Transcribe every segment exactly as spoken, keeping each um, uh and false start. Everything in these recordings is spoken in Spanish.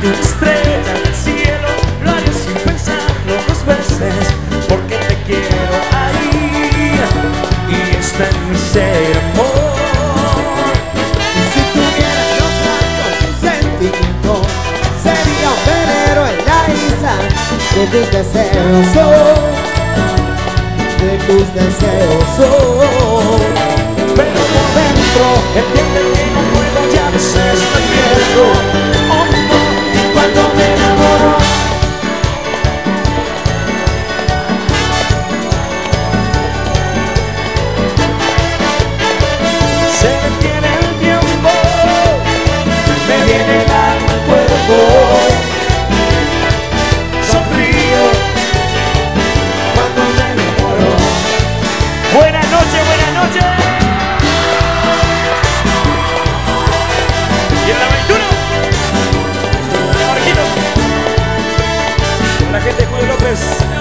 de una estrella del cielo, lo haré sin pensarlo dos veces, porque te quiero ahí y está en mi ser, amor. Y si tuviera yo tanto sentimiento, sería un velero en la isla de tus deseos, oh, de tus deseos, oh. Pero por dentro entiende que no puedo, ya a veces me pierdo, oh no, y cuando me enamoro se detiene el tiempo, me viene el alma al cuerpo, sonrío cuando me enamoro. Buenas noches, buenas noches. Y en la aventura, Marquito, con la gente de Julio López.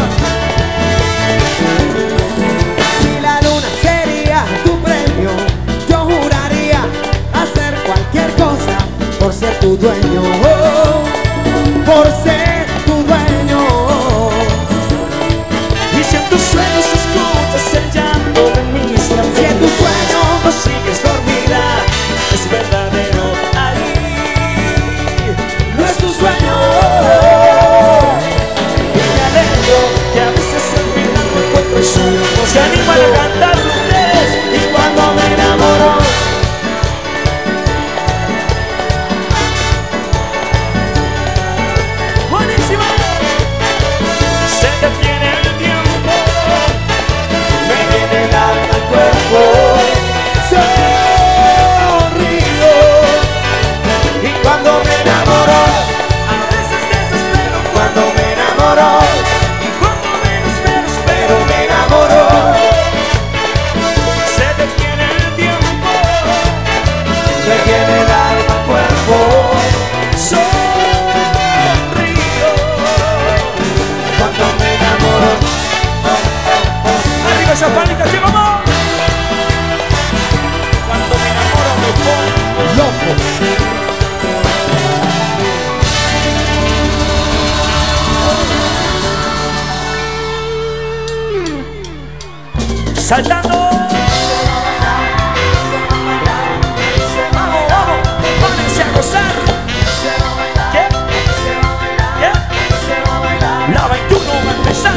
Si la luna sería tu premio, yo juraría hacer cualquier cosa por ser tu dueño, oh, por ser tu dueño. Y si en tus sueños escuchas el llanto de mis labios, Si en tu sueño no sigues dormida, es verdadero, ahí no es tu sueño. Y me alegro que a veces olvidando encuentro el sueño, se animan a cantar ustedes. Y cuando me enamoro buenísimo, se detiene el tiempo, me viene el alma al cuerpo, sonrío y cuando me enamoro a veces desespero, cuando me enamoro y cuando menos me espero me enamoro, se detiene el tiempo, me viene el alma al cuerpo, sonrío cuando me enamoro. Arriba esa pánica, sí, vamos. Cuando me enamoro me pongo loco. Saltando. Vamos, vamos, pónganse a gozar. ¿Qué? ¿Qué? La veintiuno va a empezar.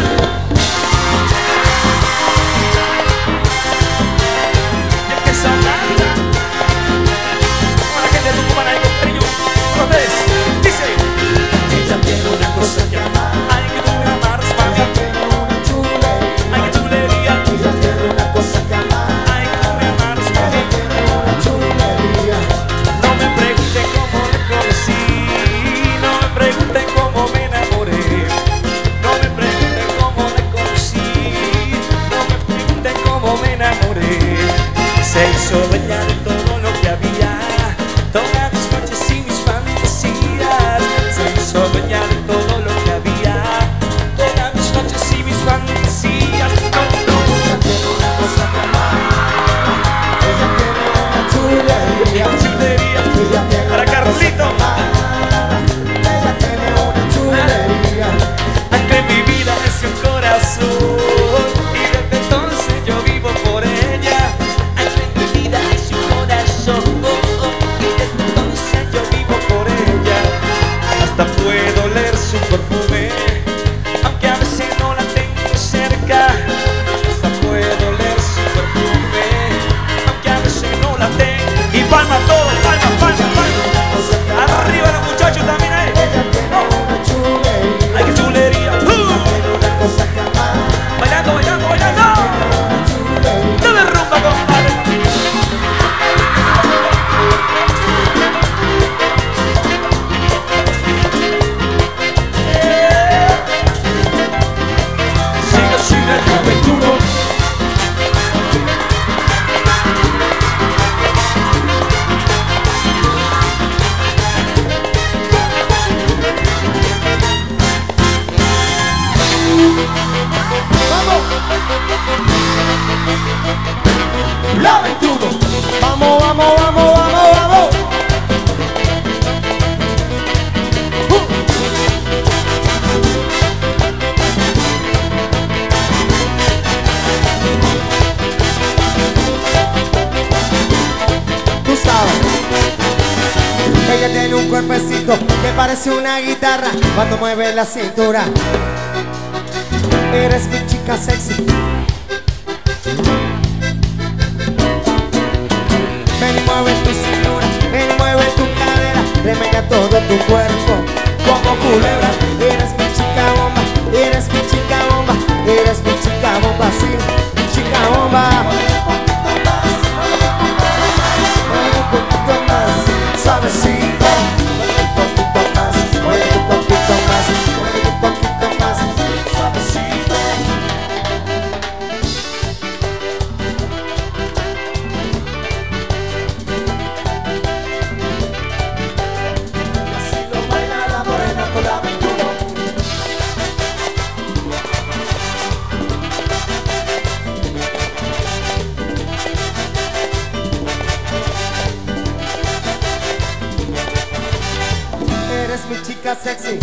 Empieza a hablar. Con la gente de Tucumán ahí con cariño. Con ustedes. Dice. Ella tiene una cosa que amar. Ay, que tú me amarás, mami. Ay, que chulería. ella tiene una cosa que amar, Ay, que tú me amarás, mami. tiene una chulería. No me pregunten cómo le conocí, no me pregunten cómo me enamoré, no me pregunten cómo le conocí, no me pregunten cómo me enamoré. Se hizo dueña de todo lo que había, todas mis noches y mis fantasías. Se hizo dueña de todo lo que había, todas mis noches y mis fantasías. No, no, Ella tiene una cosa que amar, ella tiene una chulería. no, chulería. Ella tiene Para una Carlito. cosa que amar, ella tiene una chulería. Ante mi vida es un corazón y desde entonces yo vivo por ella. Ante mi vida es un corazón y desde entonces yo vivo por ella. Hasta puedo oler su perfume, aunque a veces no la tengo cerca. Hasta puedo oler su perfume, aunque a veces no la tengo. Y palma todo, palma, palma, palma. Arriba los muchachos también ahí. Ella tiene una chulería. Ay, qué chulería. ¡Uh! Tiene una cosa que amar, Bailando, bailando, bailando. una chulería. Dale rumba, compadre. Sigue, sigue, la veintiuno. La veintiuno. Vamos, vamos, vamos, vamos, vamos. Uh. parece una guitarra cuando mueve la cintura. Eres mi chica sexy. Ven y mueve tu cintura, ven y mueve tu cadera, remega todo tu cuerpo como culebra. Eres mi chica bomba, eres mi chica bomba, eres mi chica bomba, sí, mi chica bomba. Mueve un poquito más, suavecito. Mueve un poquito más, mueve un poquito más, mueve un poquito más, suavecito. Eres mi chica sexy,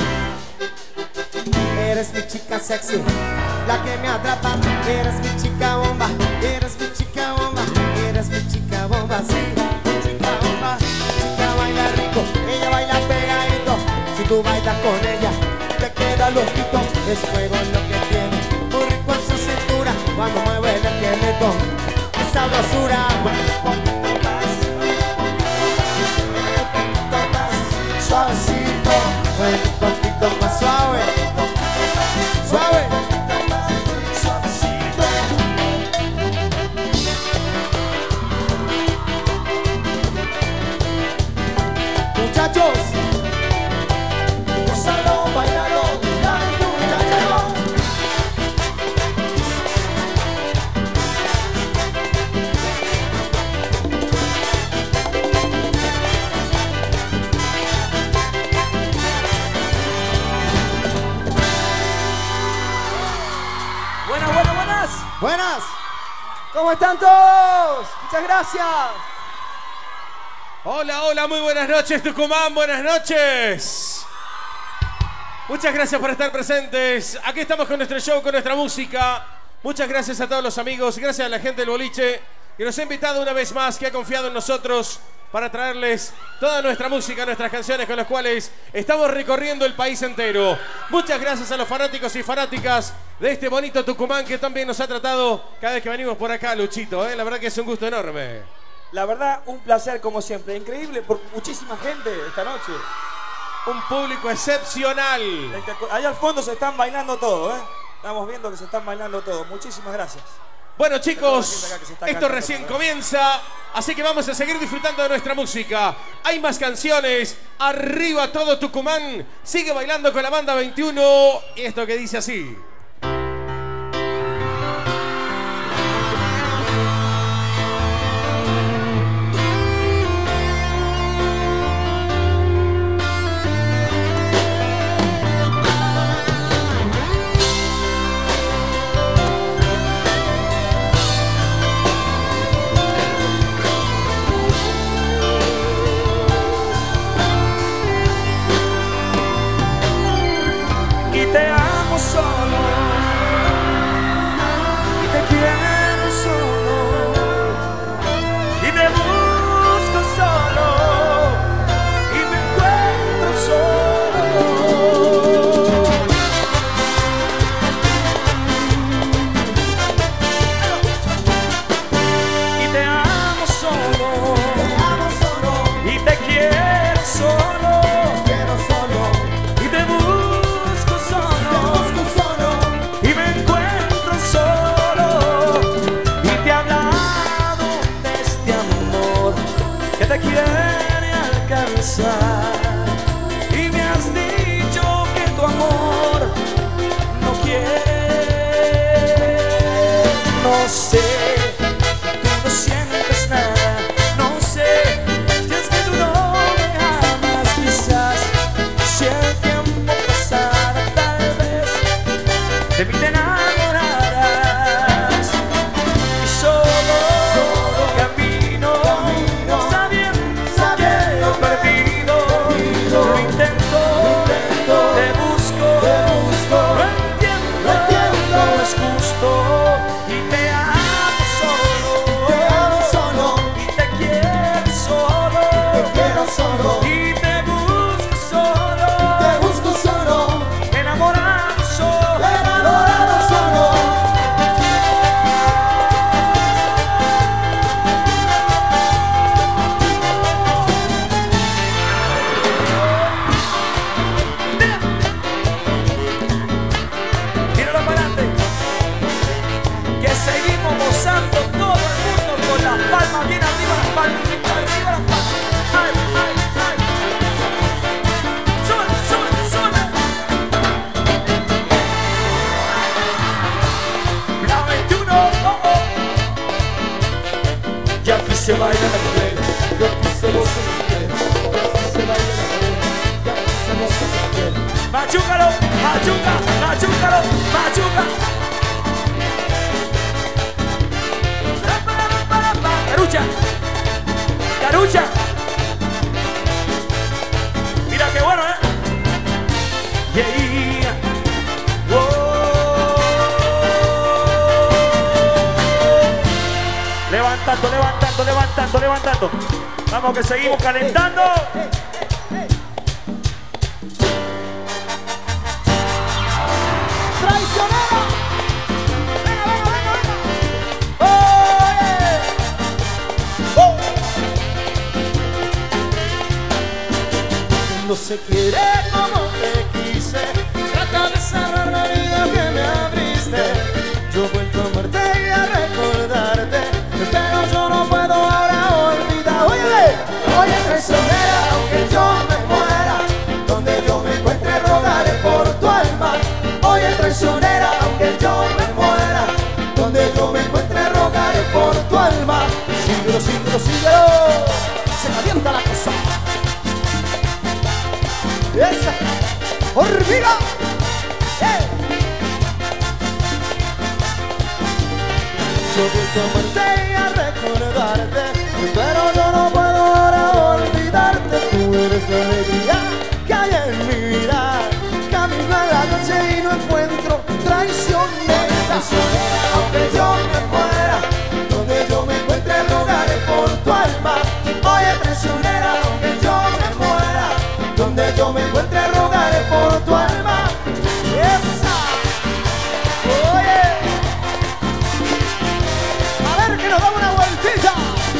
eres mi chica sexy, la que me atrapa. Eres mi chica bomba, eres mi chica bomba, eres mi chica bomba, sí, mi chica bomba. Mi chica baila rico, ella baila pegadito. Si tú bailas con ella, te queda loquito. Es fuego lo que tiene, muy rico en su cintura cuando mueve el esqueleto. Esa sabrosura, mueve un poquito más, mueve un poquito más, suavecito. Mueve un poquito más suave, suave, suavecito. Muchachos, gózalo, bailalo, dale tu muchacho. Buenas. ¿Cómo están todos? Muchas gracias. Hola, hola, muy buenas noches, Tucumán, buenas noches. Muchas gracias por estar presentes. Aquí estamos con nuestro show, con nuestra música. Muchas gracias a todos los amigos, gracias a la gente del boliche que nos ha invitado una vez más, que ha confiado en nosotros para traerles toda nuestra música, nuestras canciones con las cuales estamos recorriendo el país entero. Muchas gracias a los fanáticos y fanáticas de este bonito Tucumán que también nos ha tratado cada vez que venimos por acá, Luchito, ¿eh? La verdad que es un gusto enorme. La verdad, un placer como siempre. Increíble por muchísima gente esta noche. Un público excepcional. Allá al fondo se están bailando todo, ¿eh? Estamos viendo que se están bailando todo. Muchísimas gracias. Bueno, chicos, esto recién comienza, así que vamos a seguir disfrutando de nuestra música. Hay más canciones. Arriba todo Tucumán. Sigue bailando con la banda veintiuno. Y esto que dice así. Y me has dicho que tu amor no quiere. No sé, tú no sientes nada. No sé, si es que tú no me amas. Quizás si el tiempo pasara, tal vez de mí te enamorarás. Y solo, solo camino, camino sabiendo, sabiendo que he perdido. Lo intento, intento, te busco, te busco. No entiendo, no entiendo, no es justo. Y te amo solo, te amo solo. Y te quiero solo, te quiero solo. Y te busco solo. se baila la cadera, que aquí se goza la cadera, que aquí se baila la cadera, que aquí se goza la cadera. Machúcalo, machuca, machúcalo, machuca. Carucha, Carucha. Mira qué bueno, ¿eh? Yeah. Oh. Levantando, levantando, levantando, levantando. Vamos que seguimos calentando. ¡Traicionero! ¡Venga, venga, venga, venga! ¡Oh, yeah! Oh. No se quiere como te quise, trata de cerrar la vida que me abriste. Yo he vuelto a amarte y a recordarte, pero yo no puedo ahora olvidar. Oye, oye, traicionera, aunque yo me muera, donde yo me encuentre rogaré por tu alma. Oye, traicionera, aunque yo me muera, donde yo me encuentre rogaré por tu alma. Síguelo, síguelo, síguelo, se calienta la cosa. ¡Esa! ¡Hormiga! ¡Eh! Yo vuelvo a amarte y a recordarte, pero yo no puedo ahora olvidarte. Tú eres la alegría que hay en mi vida. Camino a la noche y no encuentro traicionera. Traicionera, aunque yo me muera, donde yo me encuentre rogaré por tu alma. Oye, traicionera, aunque yo me muera, donde yo me encuentre rogaré por tu alma. Esa. Oye, a ver que nos damos una vueltita.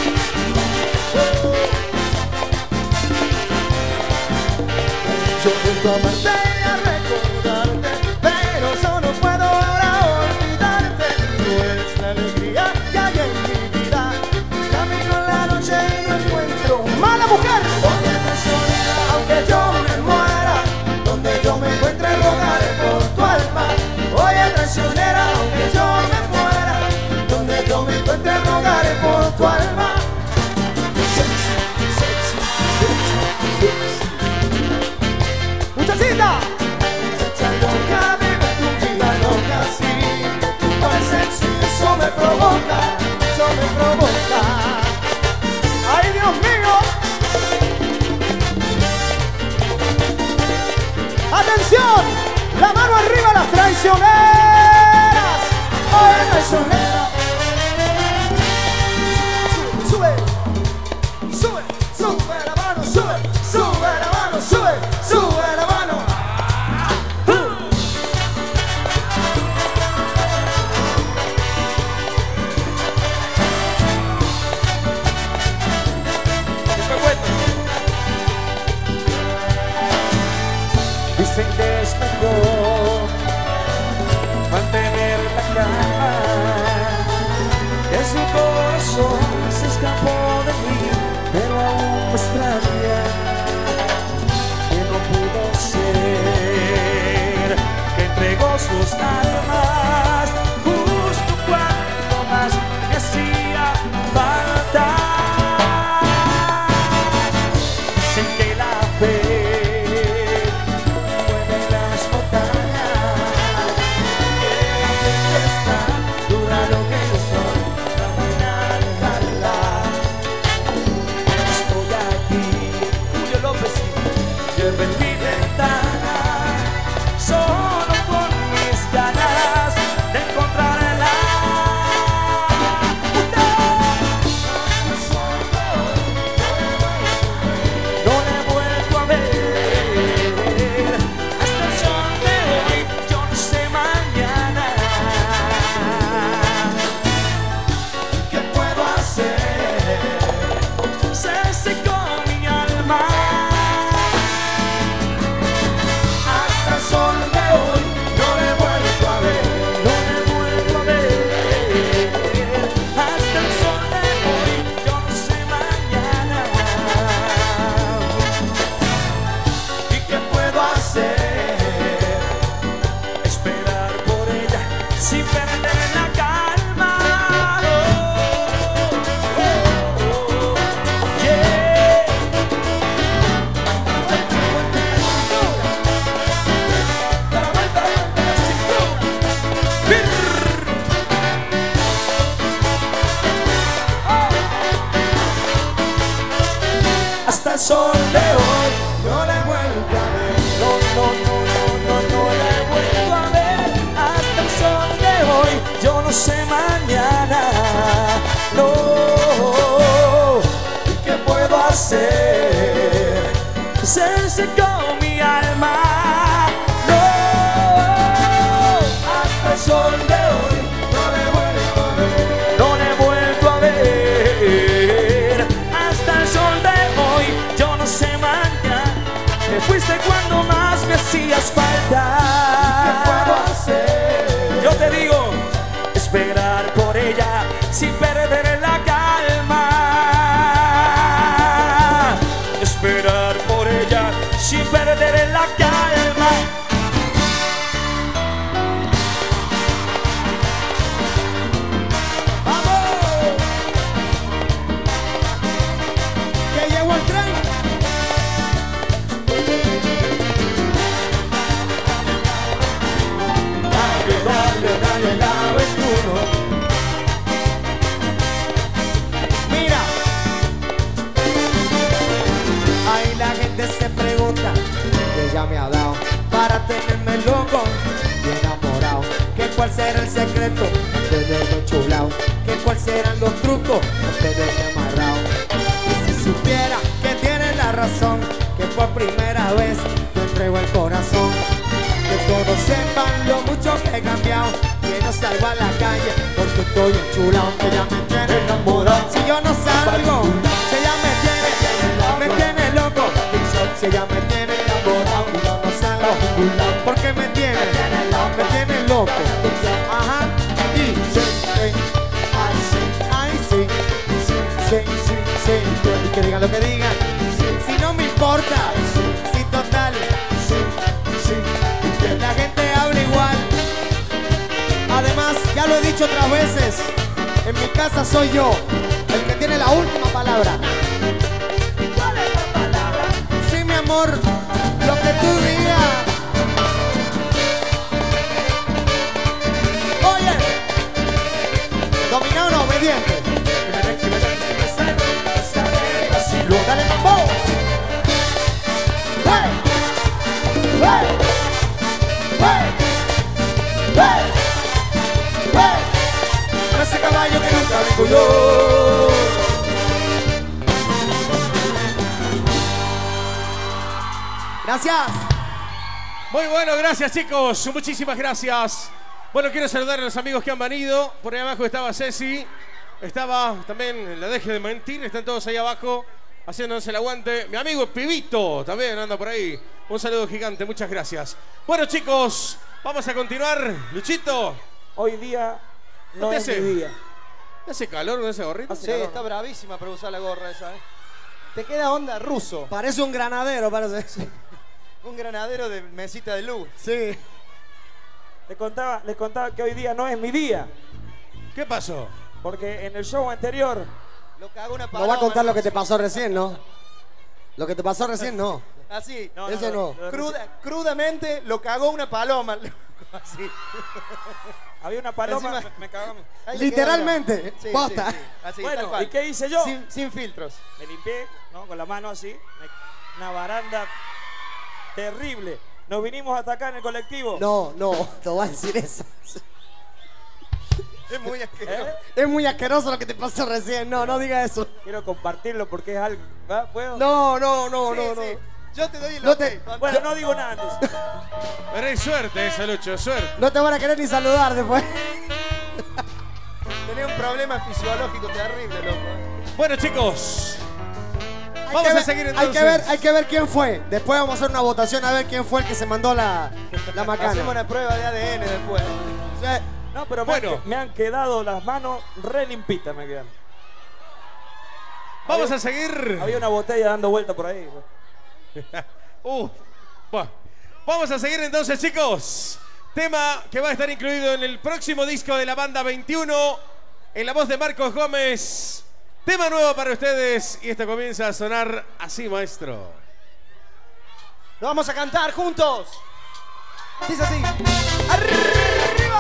Yo vuelvo a amarte y a recordarte, pero yo no puedo ahora olvidarte. Tú eres la alegría que hay en mi vida. Camino en la noche y no encuentro mala mujer. Oye, traicionera, aunque yo me muera, donde yo me encuentre rogaré por tu alma. Oye, traicionera, aunque yo me muera, donde yo me encuentre rogaré por tu alma. Muchachita, muchacha loca, vive tu vida loca, sí. Tu sexy, eso me provoca, eso me provoca. ¡Ay, Dios mío! ¡Atención! ¡La mano arriba a las traicioneras! ¡Oye, traicionera! Sube, sube, sube la mano, sube, sube la mano, sube, sube la mano. Dicen que es mejor mantener la calma, que su corazón se escapó de mí, pero aún me extraña que no pudo ser, que entregó sus armas justo cuando más me hacía falta. Dicen que la fe en mi ventana, solo con mis ganas. hacer? Se secó mi alma. No, hasta el sol de hoy no le he vuelto a ver. No le he vuelto a ver. Hasta el sol de hoy yo no sé mañana. Te fuiste cuando más me hacías falta. ¿Qué puedo hacer? Yo te digo, esperar por ella sin perder la calma. Esperar por ella sin perder la calma. ¡Vamos! ¡Que llegó el tren! Dale, dale, dale la veintiuno. Mira, ahí la gente se pregunta que ella me ha dado para tenerme loco y enamorado. Que cuál será el secreto antes de verme chulao. Que cuál serán los trucos antes de verme amarrado. Y si supiera que tiene la razón, que por primera vez te entrego el corazón. Que todos sepan lo mucho que he cambiado, que no salgo a la calle porque estoy enchulado. Que ella me tiene enamorado. Si yo no salgo, si ella me tiene, me tiene loco. Si ella me tiene enamorado y yo no salgo, porque me tiene, me tiene loco. Ajá, y sí, sí, ay sí, ay sí, sí, sí, sí, sí. Y que digan lo que digan, si no me importa, si total, la gente habla igual. Además, ya lo he dicho otras veces, en mi casa soy yo el que tiene la última palabra. ¿Cuál es la palabra? Sí, mi amor, lo que tú digas. Oye, dominado no, obediente. Dale, mambo. ¡Hey! ¡Hey! ¡Hey! ¡Hey! ¡Hey! Ese caballo que nunca vengo yo. Gracias. Muy bueno, gracias chicos, muchísimas gracias. Bueno, quiero saludar a los amigos que han venido. Por ahí abajo estaba Ceci, estaba también la Deje de Mentir, están todos ahí abajo haciéndose el aguante. Mi amigo Pibito también anda por ahí. Un saludo gigante, muchas gracias. Bueno chicos, vamos a continuar. Luchito. Hoy día no ¿Qué es hace? mi día. ¿Hace calor con ese gorrito? Sí, está bravísima para usar la gorra esa, ¿eh? Te queda onda ruso. Parece un granadero, parece. Un granadero de mesita de luz. Sí. Les contaba, les contaba que hoy día no es mi día. ¿Qué pasó? Porque en el show anterior Lo cagó una No paloma. va a contar lo que te pasó recién, ¿no? Lo que te pasó recién, no. Así. No, Eso no. lo de Cruda, crudamente lo cagó una paloma. Así. había una paloma, Encima- me, me cagó a mí. Ahí le Literalmente, queda una- sí, posta. sí, sí. Así, tal Bueno, cual. ¿y qué hice yo? Sin, sin filtros. Me limpié, ¿no? Con la mano así. me- una baranda terrible. Nos vinimos hasta acá en el colectivo. No, no, no va a decir eso. Es muy asqueroso. ¿Eh? Es muy asqueroso lo que te pasó recién. No, no diga eso. Quiero compartirlo porque es algo. ¿Va? ¿Puedo? No, no, no, Sí, no, no. sí. Yo te doy el No ok. te- Contá. Bueno, no digo nada entonces. Pero hay suerte esa, Lucho, suerte. No te van a querer ni saludar después. Tenés un problema fisiológico terrible, loco. Bueno chicos, Hay vamos que a ver- seguir Hay entonces. que ver, hay que ver quién fue. Después vamos a hacer una votación a ver quién fue el que se mandó la, la Hacemos macana. una prueba de A D N después. Sí. No, pero me, Bueno. han, que- me han quedado las manos re limpitas, me quedan. Vamos a seguir. Había una botella dando vuelta por ahí. Uh, bueno. Vamos a seguir entonces, chicos. Tema que va a estar incluido en el próximo disco de la banda veintiuno, en la voz de Marcos Gómez. Tema nuevo para ustedes y esto comienza a sonar así, maestro. Lo vamos a cantar juntos. Dice así. ¡Arriba!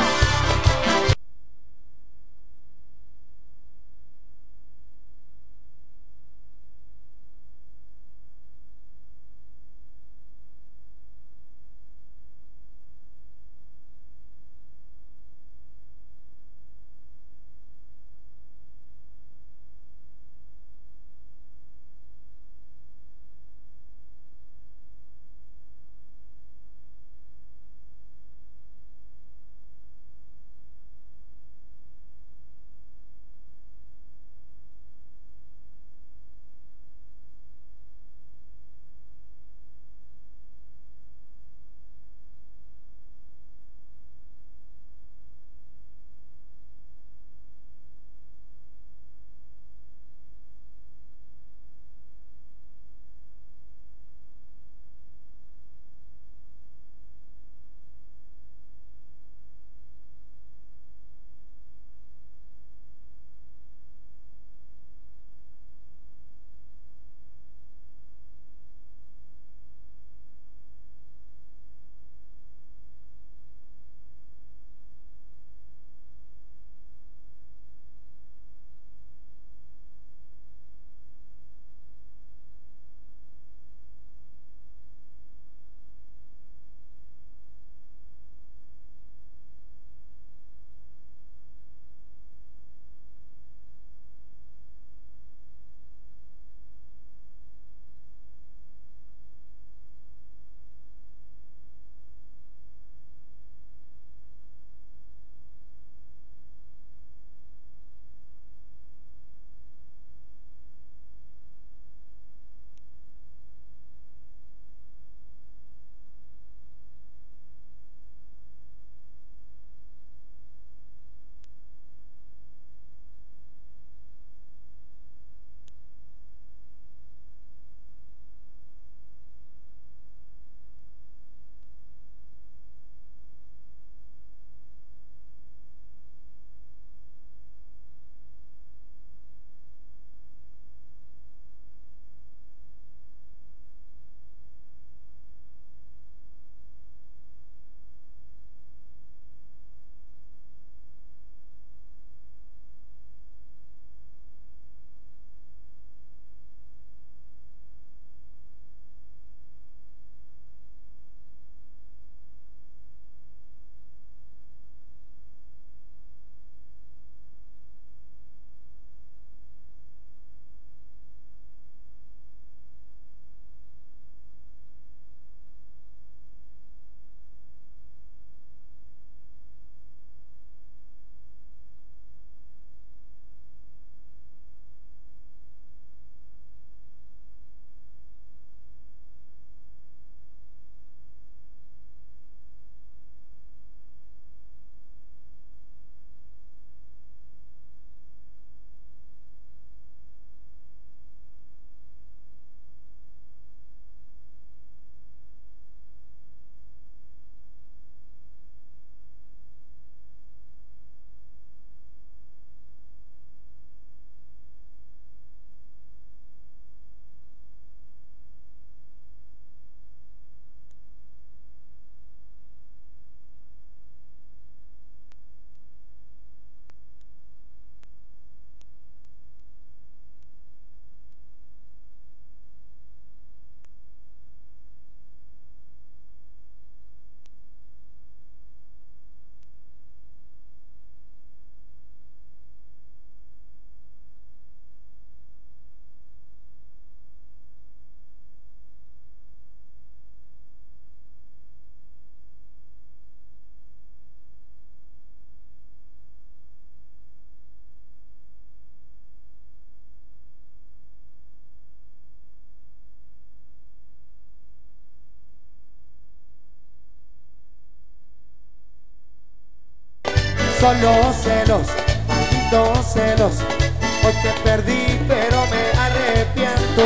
son los celos, malditos celos. Hoy te perdí, pero me arrepiento.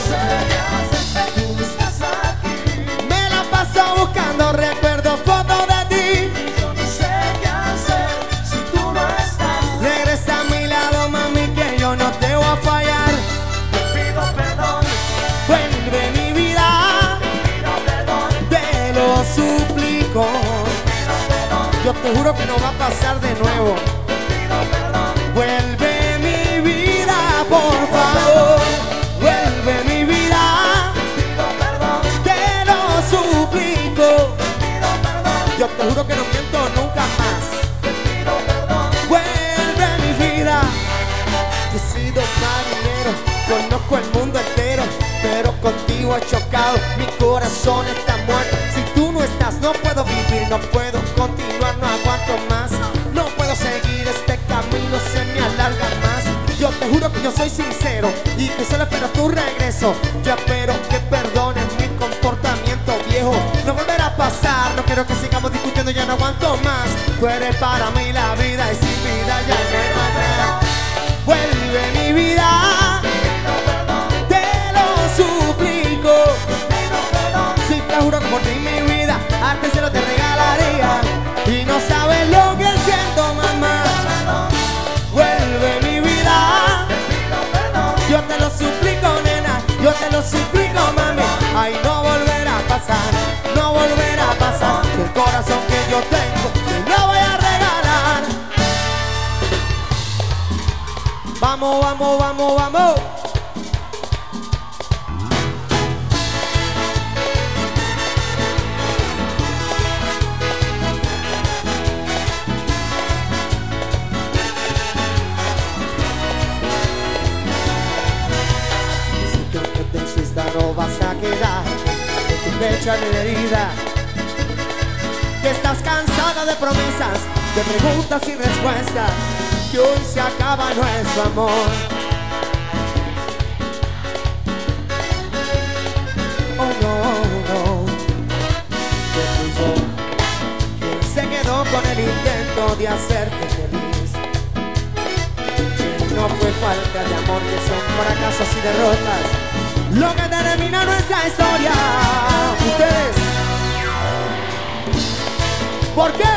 Me la paso buscando recuerdos, fotos de ti. Yo no sé qué hacer si tú no estás. Regresa a mi lado, mami, que yo no te voy a fallar. Te pido perdón, Vuelve mi vida, te pido perdón, te lo suplico. te pido perdón, Yo te juro que no va a pasar de nuevo. te pido perdón. Vuelve mi vida, por favor. Vuelve mi vida, Pido perdón, te lo suplico. pido perdón, Yo te juro que no miento nunca más. pido perdón. Vuelve mi vida. Yo he sido marinero, conozco el mundo entero, pero contigo he chocado, mi corazón está muerto. Si tú no estás, no puedo vivir, no puedo continuar, no aguanto más. No puedo seguir este camino, se me alarga más. Yo te juro que yo soy sincero y que solo espero tu regreso. Yo espero que perdones mi comportamiento viejo. No volverá a pasar, no quiero que sigamos discutiendo, ya no aguanto más. Tú eres para mí la vida y sin vida ya no hay manera. Vuelve mi vida, te lo suplico. Si te juro que por ti mi vida, arte se lo te regalaría. Y no sabes lo que siento, mamá. Vuelve mi vida, yo te lo suplico, nena, yo te lo suplico, mami. Ay, no volverá a pasar, no volverá a pasar. Que el corazón que yo tengo, te lo voy a regalar. Vamos, vamos, vamos, vamos. Si yo que te insista no vas a quedar en tu pecho en la herida. Que estás cansada de promesas, de preguntas y respuestas. Que hoy se acaba nuestro amor. Oh no, no, que fui yo quien se quedó con el intento de hacerte feliz. Que no fue falta de amor, que son fracasos y derrotas lo que termina nuestra historia. Ustedes, ¿por qué?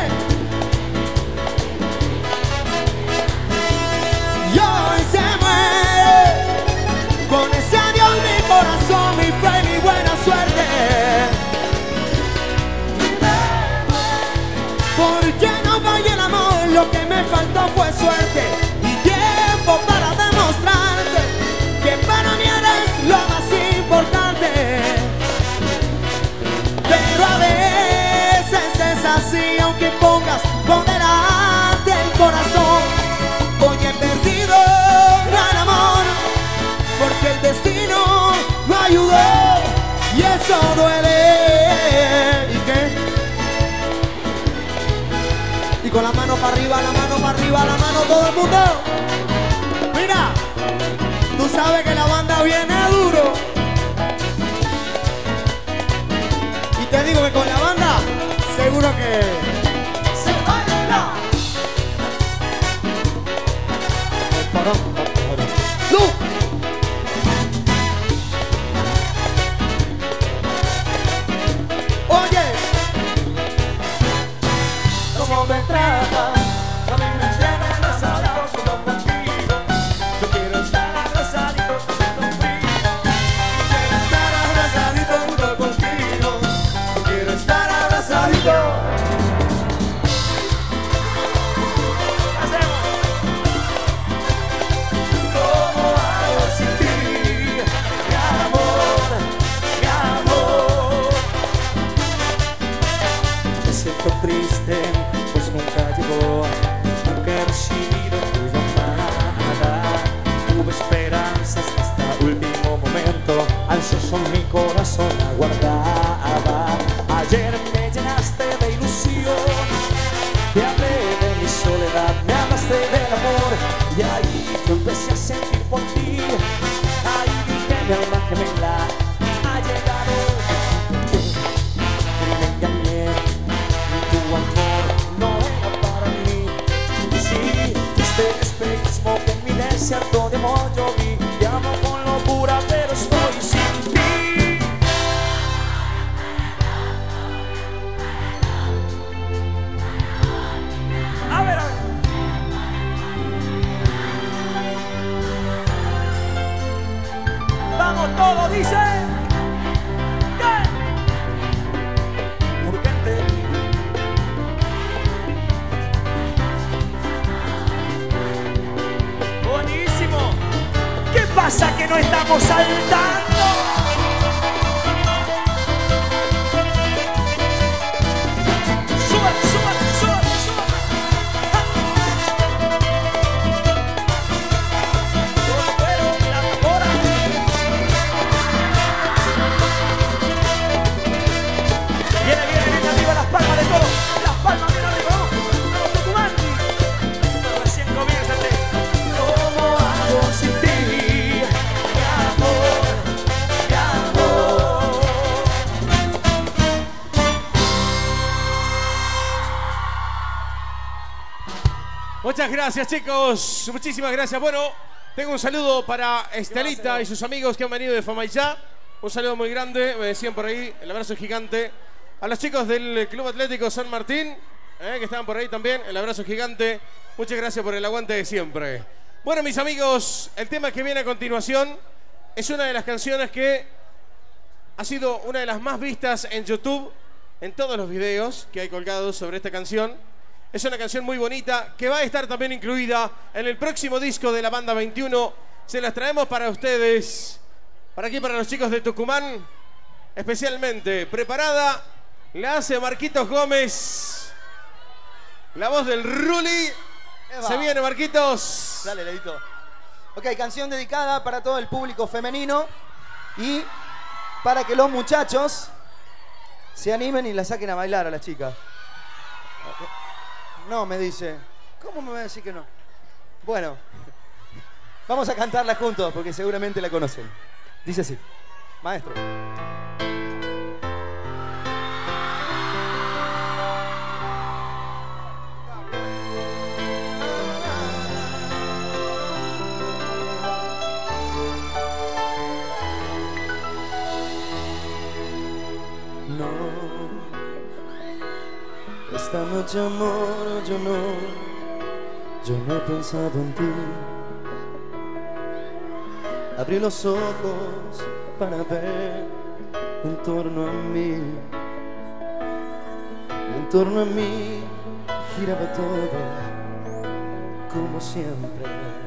Y hoy se muere con ese adiós mi corazón, mi fe y mi buena suerte. Porque no falló el amor, lo que me faltó fue suerte y tiempo para demostrarte que para mí eres lo más importante. Pero a veces es así, aunque pongas por delante el corazón. Hoy he perdido gran amor porque el destino no ayudó y eso duele. ¿Y qué? Y con la mano para arriba, la mano para arriba, la mano todo el mundo. Mira, tú sabes que la banda viene duro. Y te digo que con la banda seguro que se baila. ¡Lu! Oye, ¿Cómo me tratas? A mí me tienes abrazado junto contigo. Yo quiero estar abrazadito junto contigo. Yo quiero estar abrazadito junto contigo. Yo quiero estar abrazadito. Hacemos. ¿Cómo hago sin ti? Mi amor, mi amor. me siento triste, pues nunca llegó. Nunca he recibido tu llamada. Tuve esperanzas hasta último momento. Alzo son mi corazón aguardaba. Ayer me llenaste de ilusión. Te hablé de mi soledad, me hablaste del amor. Y ahí yo empecé a sentir por ti. Ahí dije mi alma que me la ha llegado. Y me engañé. Tu amor no era para mí. mismo que en mi desierto de amor yo vi. Te amo con locura, pero estoy sin ti. A ver, a ver. Vamos todos, dice. ¿Qué? Urgente. Buenísimo. ¿Qué pasa que no estamos saltando? Sube, sube, sube, sube. Yo quiero la mejora. Viene, viene, viene arriba las palmas de todos. Las palmas bien arriba, vamos. Vamos, Tucumán. Recién comienza este. ¿Cómo hago sin ti? Mi amor, mi amor. Muchas gracias, chicos. Muchísimas gracias. Bueno, tengo un saludo para Estelita y sus amigos que han venido de Famaillá. Un saludo muy grande. Me decían por ahí, el abrazo gigante. A los chicos del Club Atlético San Martín, eh, que estaban por ahí también, el abrazo gigante. Muchas gracias por el aguante de siempre. Bueno, mis amigos, el tema que viene a continuación es una de las canciones que ha sido una de las más vistas en YouTube, en todos los videos que hay colgados sobre esta canción. Es una canción muy bonita que va a estar también incluida en el próximo disco de la Banda veintiuno. Se las traemos para ustedes, para aquí, para los chicos de Tucumán, especialmente. Preparada, la hace Marquitos Gómez, la voz del Ruli. Eva. Se viene, Marquitos. Dale, Ledito. Ok, canción dedicada para todo el público femenino y para que los muchachos se animen y la saquen a bailar a las chicas. No, me dice. ¿Cómo me va a decir que no? Bueno, vamos a cantarla juntos porque seguramente la conocen. Dice así. Maestro. Esta noche, amor, yo no, yo no he pensado en ti. Abrí los ojos para ver en torno a mí. Y en torno a mí giraba todo como siempre.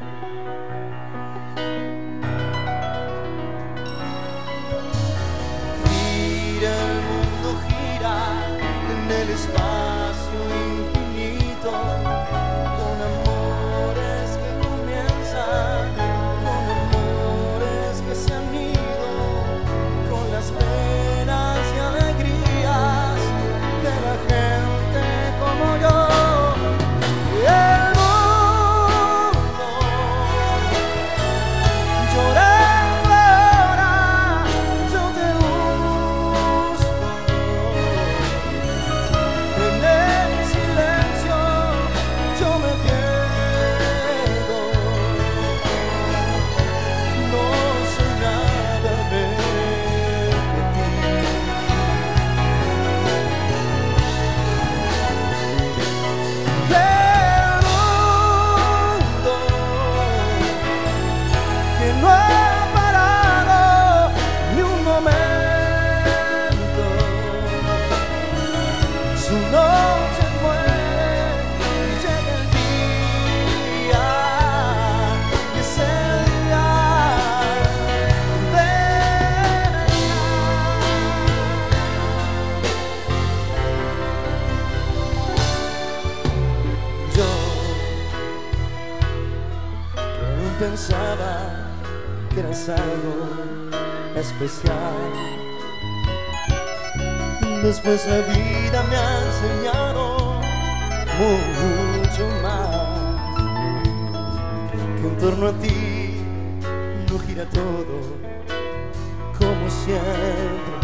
Gira el mundo, gira en el espacio infinito, con amores que comienzan, con amores que se han ido, con las penas y alegrías de la gente como yo. El mundo llorando ahora, yo te busco. En el silencio yo me pierdo. No soy nada menos que ti. Del mundo que no ha parado ni un momento. Su noche muere y llega el día, y ese día vendrá. Yo que aún pensaba que eras algo especial. Después la vida me ha enseñado mucho más, que en torno a ti no gira todo como siempre.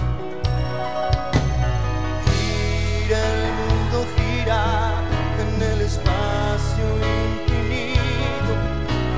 Gira el mundo, gira en el espacio infinito,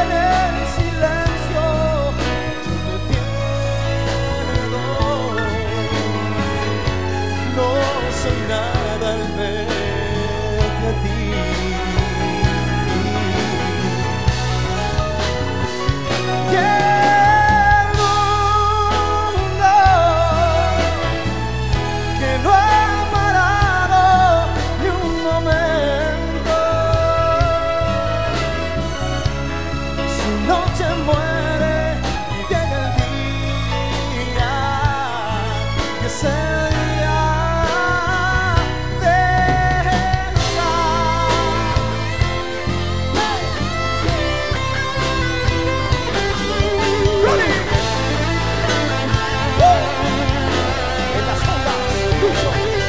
el silencio yo me pierdo. No soy nada al verte a ti. Y el mundo que no ha parado ni un momento, su noche muere y llega el día, y ese día vendrá. Ready. Woo. En las ondas, Lucho.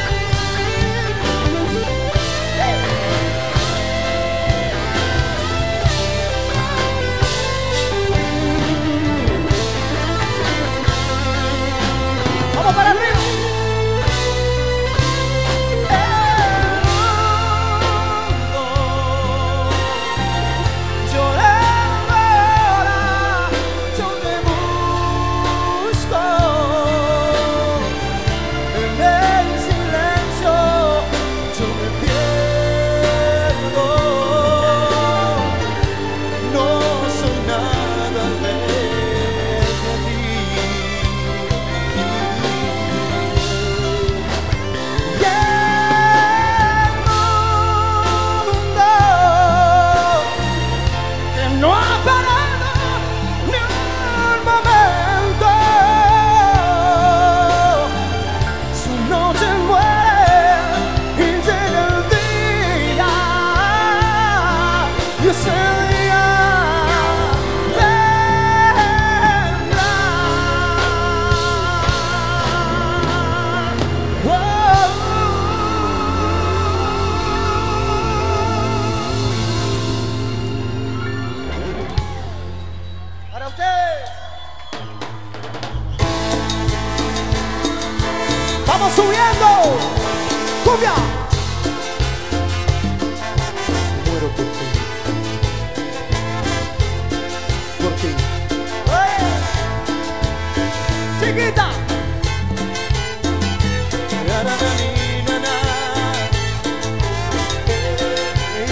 Vamos para arriba. Llorando ahora, yo te busco. En el silencio yo me pierdo. No soy nada al verte a ti. Y el mundo que no ha parado ni un momento, su noche muere y llega el día, y ese día vendrá. Para usted. Vamos subiendo. Cumbia. Muero por ti. Por ti. ¡Eh! Chiquita. Na, na, na, ni, na, na. Eh,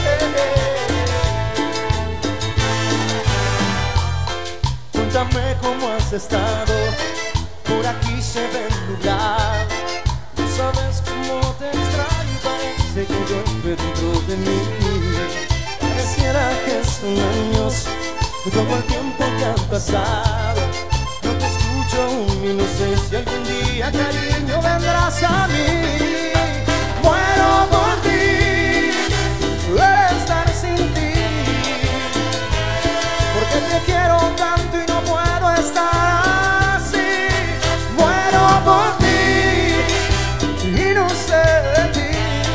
yeah. Cuéntame cómo has estado. Por aquí se ve nublar. No sabes cómo te extraño. Parece que llueve dentro de mí. Pareciera que son años todo el tiempo que han pasado. No te escucho aún y no sé si algún día, cariño, vendrás a mí. Muero por ti, duele estar sin ti, porque te quiero tanto y no puedo estar así. Muero por ti y no sé de ti.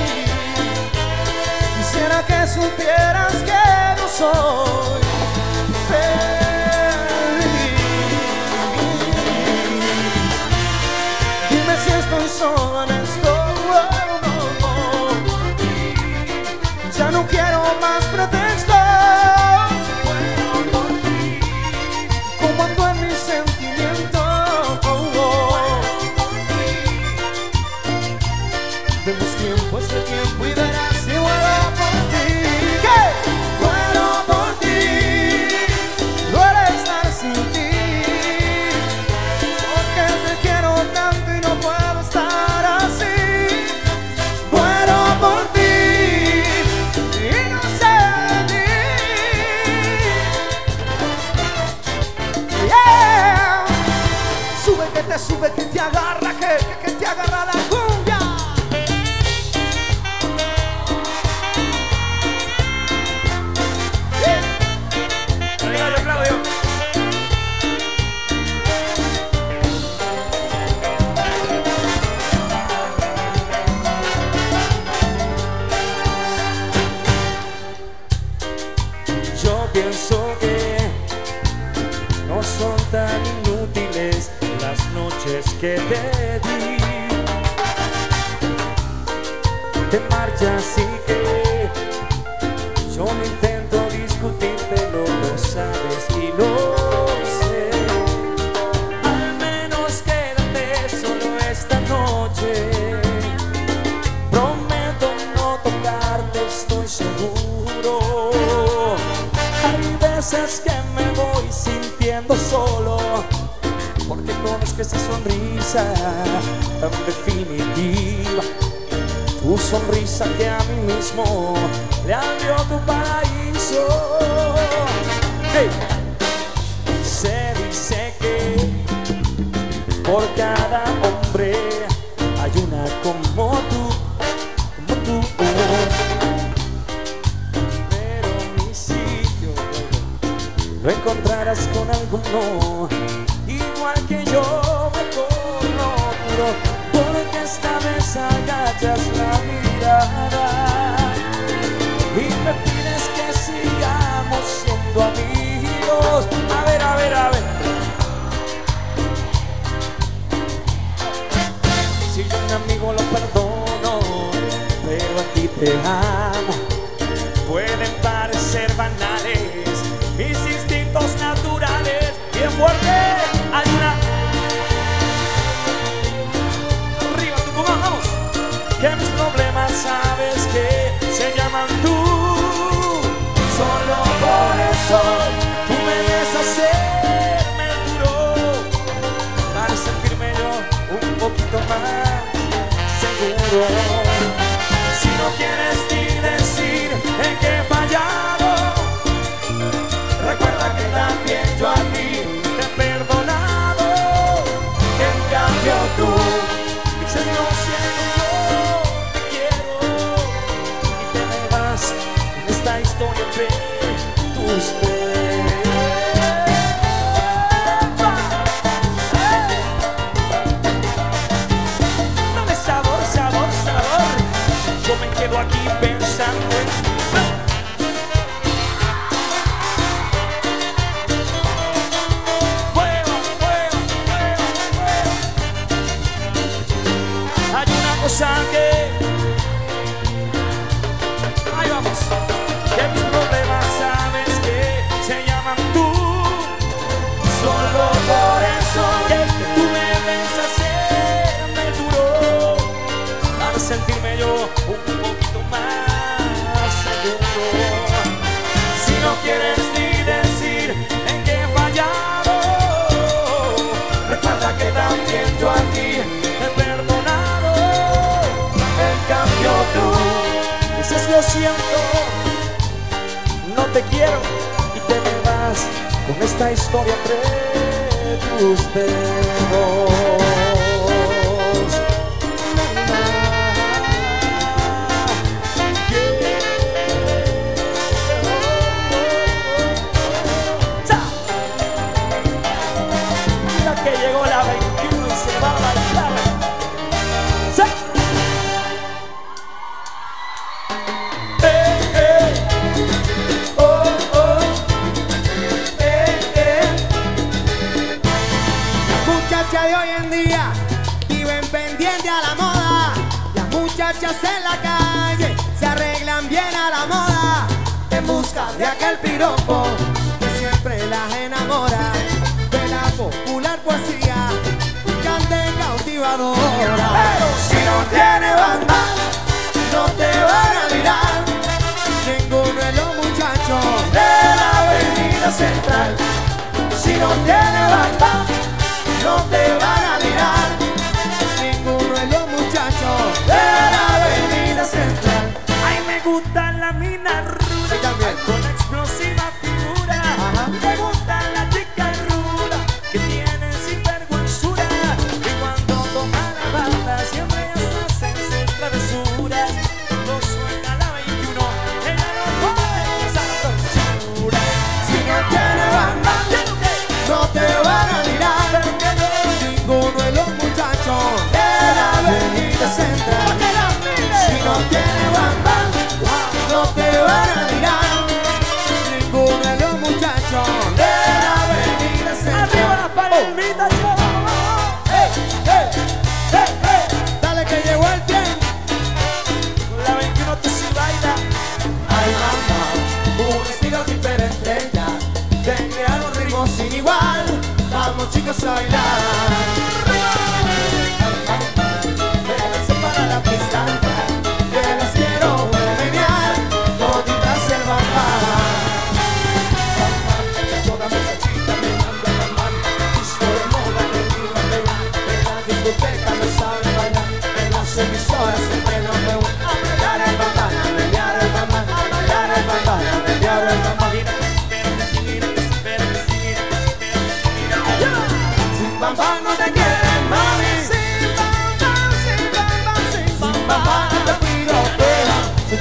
Quisiera que supieras que no soy feliz. Dime si estoy solo en esto. Oh, oh, oh. Ya no quiero más pretextos. Como ando en mis sentimientos. Oh, oh. Demos tiempo a este tiempo y verás si muero por ti. ¿Qué? Muero por ti. Duele estar sin ti, porque te quiero tanto y no puedo estar así. Muero por ti y no sé de ti. Yeah. Sube que te sube, que te agarra, que, que, que te agarra la cumbia. Claudio, Claudio. Yo pienso que no son tan inútiles las noches que te di. Te marchas y que yo no intento discutírtelo, lo veces que me voy sintiendo solo, porque conozco esa sonrisa tan definitiva, tu sonrisa que a mí mismo le abrió tu paraíso. Hey. Se dice que por cada hombre hay una como tú, como tú. Pero mi sitio lo encontrarás con alguno igual que yo, mejor no duro, porque esta vez agachas la mirada y me pides que sigamos siendo amigos. A ver, a ver, a ver. Si yo a un amigo lo perdono, pero a ti te amo. Pueden parecer banales mis instintos naturales. Bien fuerte, hay una. Arriba, Tucumán, vamos. Que mis problemas sabes que se llaman tú. Solo por eso tú me ves hacerme duro, para sentirme yo un poquito más seguro. Si no quieres ni decir en qué he fallado, recuerda que también yo a ti te he perdonado. En cambio tú dices no siento, yo te quiero y te me vas en esta historia entre tus pies. Dame sabor, sabor, sabor. Yo me quedo aquí pensando en cosa que, ahí vamos, que mis problemas sabes que se llaman tú. Solo por eso que tú me ves hacerme duro, para sentirme yo un poquito más seguro. Si no quieres ni decir en qué he fallado, recuerda que también yo a ti te he perdonado. Cambio tú dices lo siento, no te quiero y te me vas con esta historia entre tus dedos. Mira que llegó la veintiuno y se va a bailar. De hoy en día viven pendiente a la moda. Las muchachas en la calle se arreglan bien a la moda, en busca de aquel piropo que siempre las enamora, de la popular poesía cante cautivadora. Pero si no tiene banda, no te van a mirar ninguno de los muchachos de la avenida central. Si no tiene banda, no te van a mirar ninguno de los muchachos de la avenida central. Ay, me gusta la mina ruda, con explosiva figura. Ajá. Me gusta la chica ruda que tiene sinvergüenzura, y cuando toma la banda siempre hacen sus travesuras. Cuando suena la veintiuno, ella no puede pasar la tortura. Si no tiene banda, no te van a mirar ninguno de los muchachos de la avenida central. Si no tiene banda, no te van a mirar ninguno de los muchachos de la avenida central. Arriba las palomitas, yo. Hey, hey, hey, hey. Dale que llegó el tiempo. Con la veintiuno tú sí baila. Ay mamá, un estilo diferente ya, de crear un ritmo sin igual. Vamos chicos a bailar. Vénganse para la pista, que las quiero menear, toditas el bambán.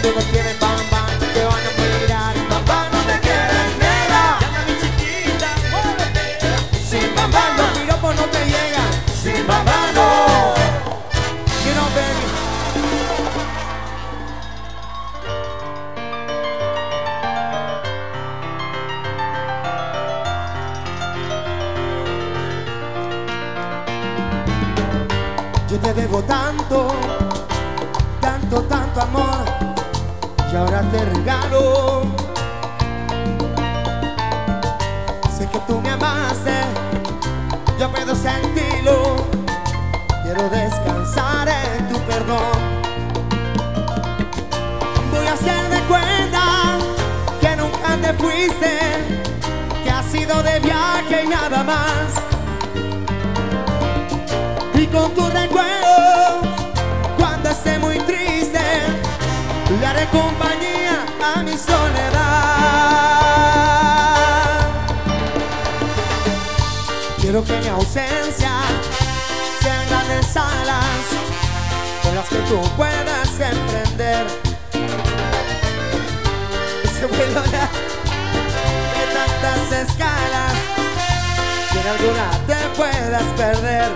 todos tienen bam bam, no te van a mirar. Bam bam no te quedes negra. Llama mi chiquita, muévete. Sin bam bam los piropos no te llegan. Sin bam bam no. You know, baby. Yo te debo tanto, tanto, tanto amor, y ahora te regalo. Sé que tú me amaste, yo puedo sentirlo. Quiero descansar en tu perdón. Voy a hacer de cuenta que nunca te fuiste, que has sido de viaje y nada más. Y con tu recuerdo, cuando esté muy triste, le haré compañía a mi soledad. Quiero que mi ausencia sean grandes alas con las que tú puedas emprender ese vuelo de tantas escalas que en alguna te puedas perder.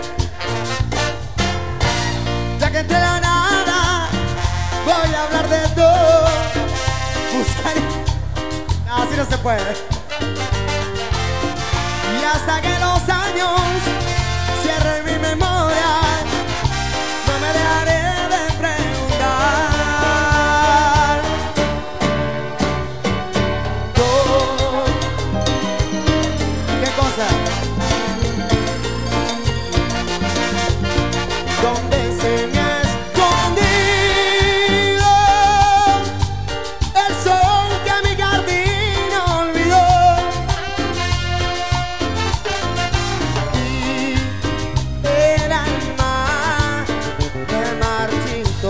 Ya que entre la nada voy a hablar de todo, buscar. No, así no se puede. Y hasta que los años cierren mi memoria, no me dejaré de preguntar. Todo. ¿Qué cosa? ¿Dónde se me ha escondido el sol que mi jardín olvidó? Y el alma del marchito.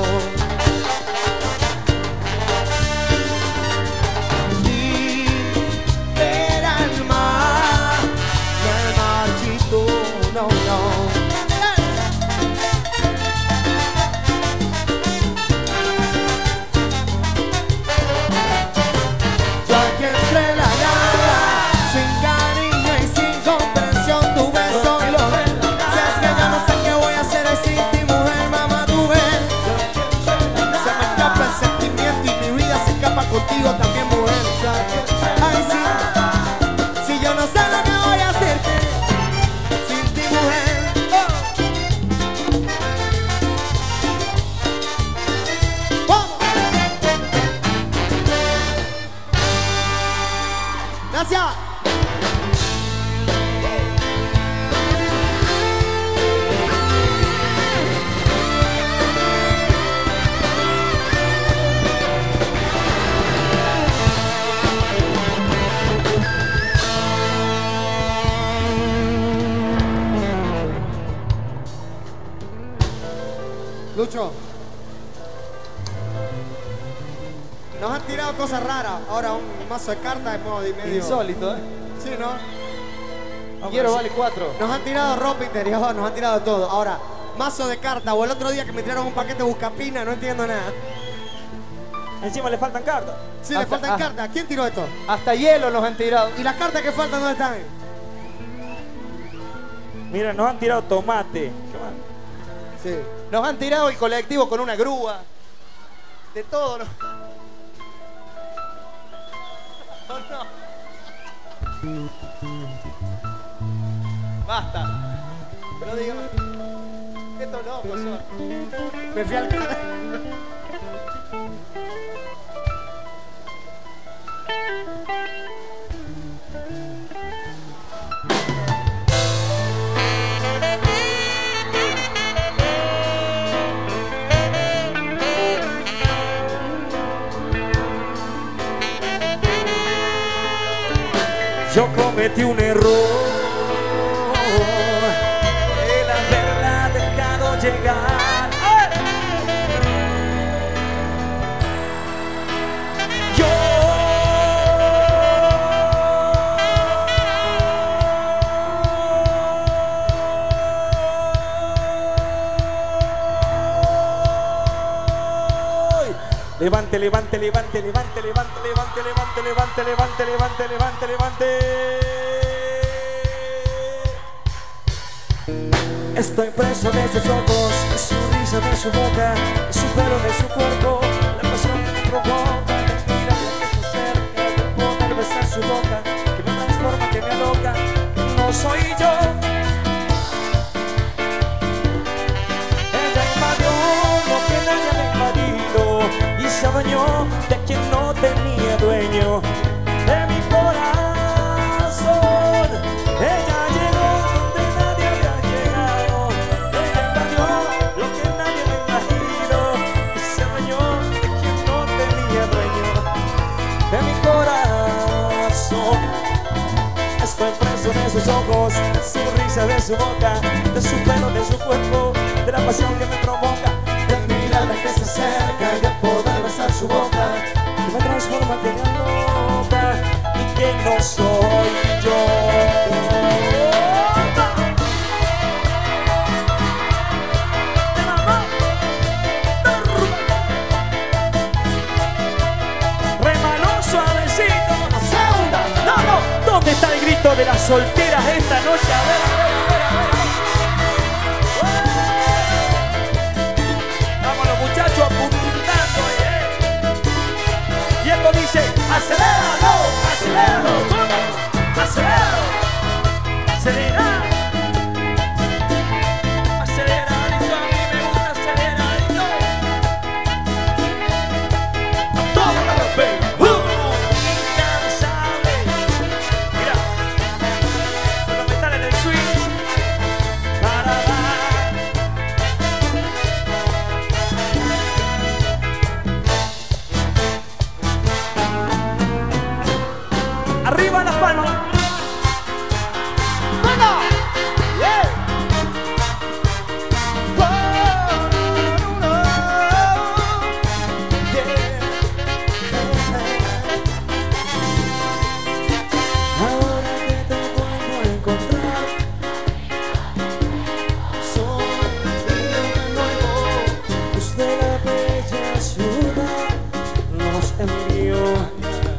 Y el alma del marchito. No, no. Yo aquí entre la nada, sin cariño y sin comprensión, tu beso y lo ves. Si es que yo no sé qué voy a hacer sin ti, mujer, mamá, tú ves. Se me escapa el sentimiento y mi vida se escapa contigo también, mujer. Ay, sí, si yo no sé lo que voy a hacerte sin ti, mujer. Oh. ¡Vamos! Gracias. Lucho, nos han tirado cosas raras. Ahora un mazo de cartas de modo y medio. Insólito, ¿eh? Sí, ¿no? Quiero vale cuatro. Nos han tirado ropa interior, nos han tirado todo. Ahora, mazo de cartas. O el otro día que me tiraron un paquete de buscapina, no entiendo nada. Encima le faltan cartas. Sí, le Hasta- faltan ah. cartas. ¿Quién tiró esto? Hasta hielo nos han tirado. ¿Y las cartas que faltan dónde están? Mira, nos han tirado tomate. ¿Qué más? Sí. Nos han tirado el colectivo con una grúa. De todo. ¿No? Oh, no. Basta. No digas más. Estos locos son. Me fui al cara. Yo cometí un error el haberla dejado llegar. ¡Ay! Yo Levante, levante, levante, levante, levante, levante, levante, levante, levante, levante, levante, levante. Estoy preso de sus ojos, de su risa, de su boca, de su pelo, de su cuerpo, la pasión que me provoca, mira que se acerca, de poder besar su boca, que me transforma, que me aloca, que no soy yo. Ella invadió lo que nadie había invadido y se adueñó de quien no tenía dueño, de mi corazón. Ella llegó donde nadie había llegado, ella invadió lo que nadie había invadido y se adueñó de quien no tenía dueño, de mi corazón. Estoy preso de sus ojos, de su risa, de su boca, de su pelo, de su cuerpo, de la pasión que me provoca, de mi mirada que se acerca y de poder besar su boca, que me transforma, que me aloca y que no soy yo. Remaló suavecito, no se hunda, no, no. ¿Dónde está el grito de las solteras esta noche? A ver, a ver, a ver, a ver. Vamos los muchachos apuntando, ¿eh? Y esto dice, aceléralo, aceléralo, ¿cómo? Aceléralo, acelera, aceleradito, a mí me gusta aceleradito. Toma la golpe. Arriba las palmas. ¡Venga! Yeah. Oh, no, no, yeah. Ahora que te vuelvo a encontrar, soy el nuevo, desde la bella ciudad nos envió.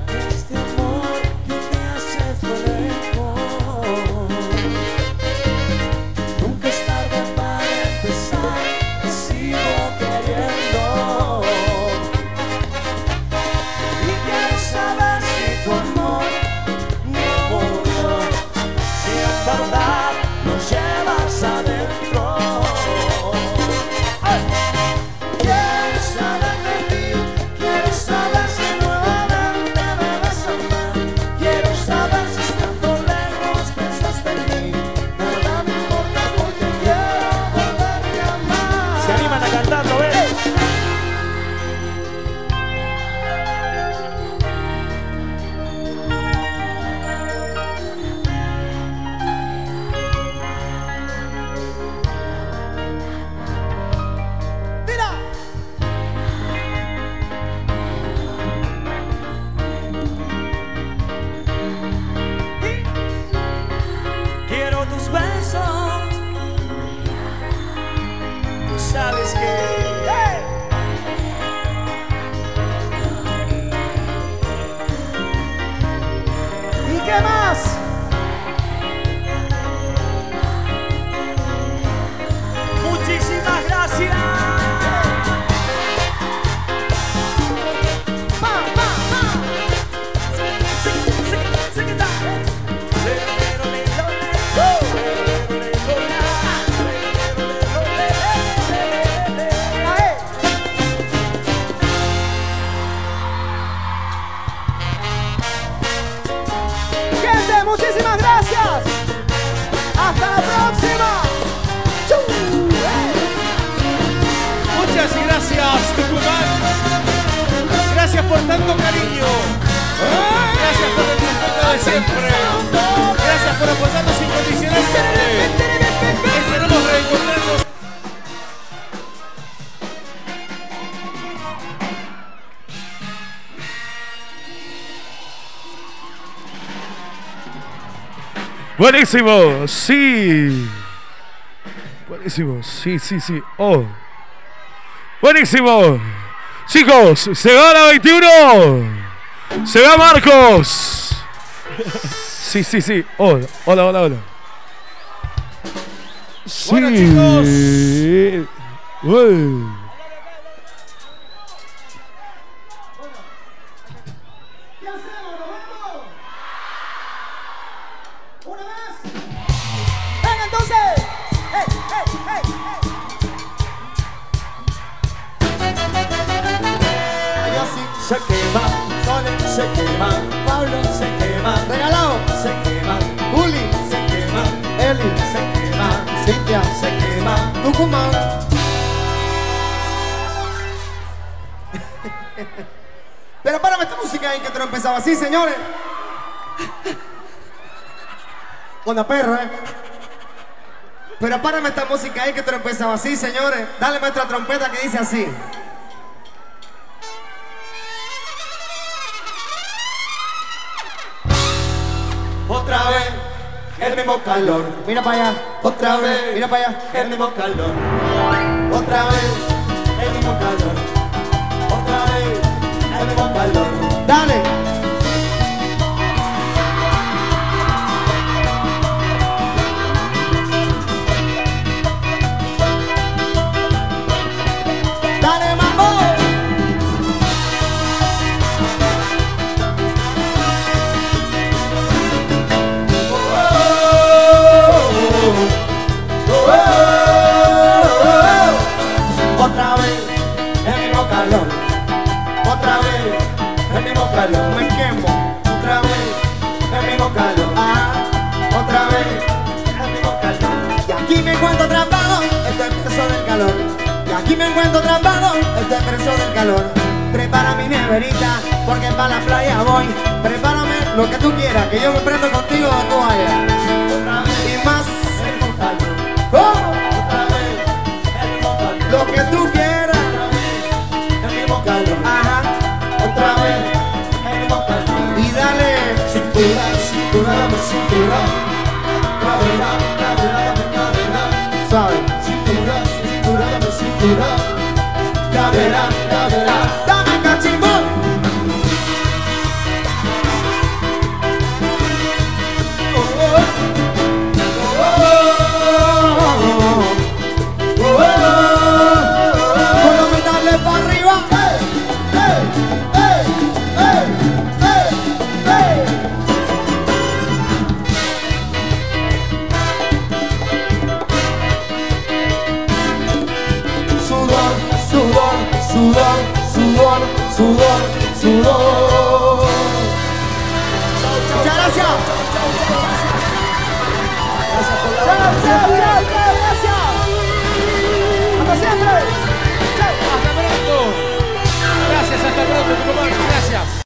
Muchísimas gracias. Hasta la próxima. Muchas gracias, Tucumán. Gracias por tanto cariño. Gracias por el respeto de siempre. Gracias por apoyarnos incondicionalmente. Esperamos reencontrarnos. Buenísimo, sí. Buenísimo, sí, sí, sí. Oh. Buenísimo. Chicos, se va la veintiuno. Se va Marcos. Sí, sí, sí. Hola, hola, hola, hola. Sí. Bueno, chicos. Uy. ¡Venga, entonces! ¡Hey, hey, hey, hey! Yo sí. Se quema, Sole se quema, Pablo se quema, Regalado. se quema, Juli. se quema, Eli. se quema, Cintia. se quema. Tucumán. Pero párame esta música ahí que te lo empezaba así, señores. Con la perra, eh. Pero párame esta música ahí que te lo empezaba así, señores. Dale maestra trompeta que dice así. Otra vez, el mismo calor. Mira para allá. Otra vez, Mira para allá. el mismo calor. Otra vez, el mismo calor. Otra vez, el mismo calor. Dale. Dale, mambo. Otra vez, el mismo calor. Otra vez, el mismo calor. Me quemo. Otra vez, el mismo calor. Ah. Otra vez, el mismo calor. Y aquí me encuentro atrapado, estoy preso del calor. Y aquí me encuentro atrapado, estoy preso del calor. Prepara mi neverita, porque para la playa voy. Prepárame lo que tú quieras, que yo me prendo contigo donde tú vayas. Otra vez, Y más, el mismo calor. ¿cómo? Otra vez, el mismo calor. Lo que tú quieras. Otra vez, el mismo calor. Ajá. Otra vez, el mismo calor. Y dale. Cintura, cintura, dame cintura. Cadera, cadera, dame cadera. Suave. Cintura, cintura, dame cintura.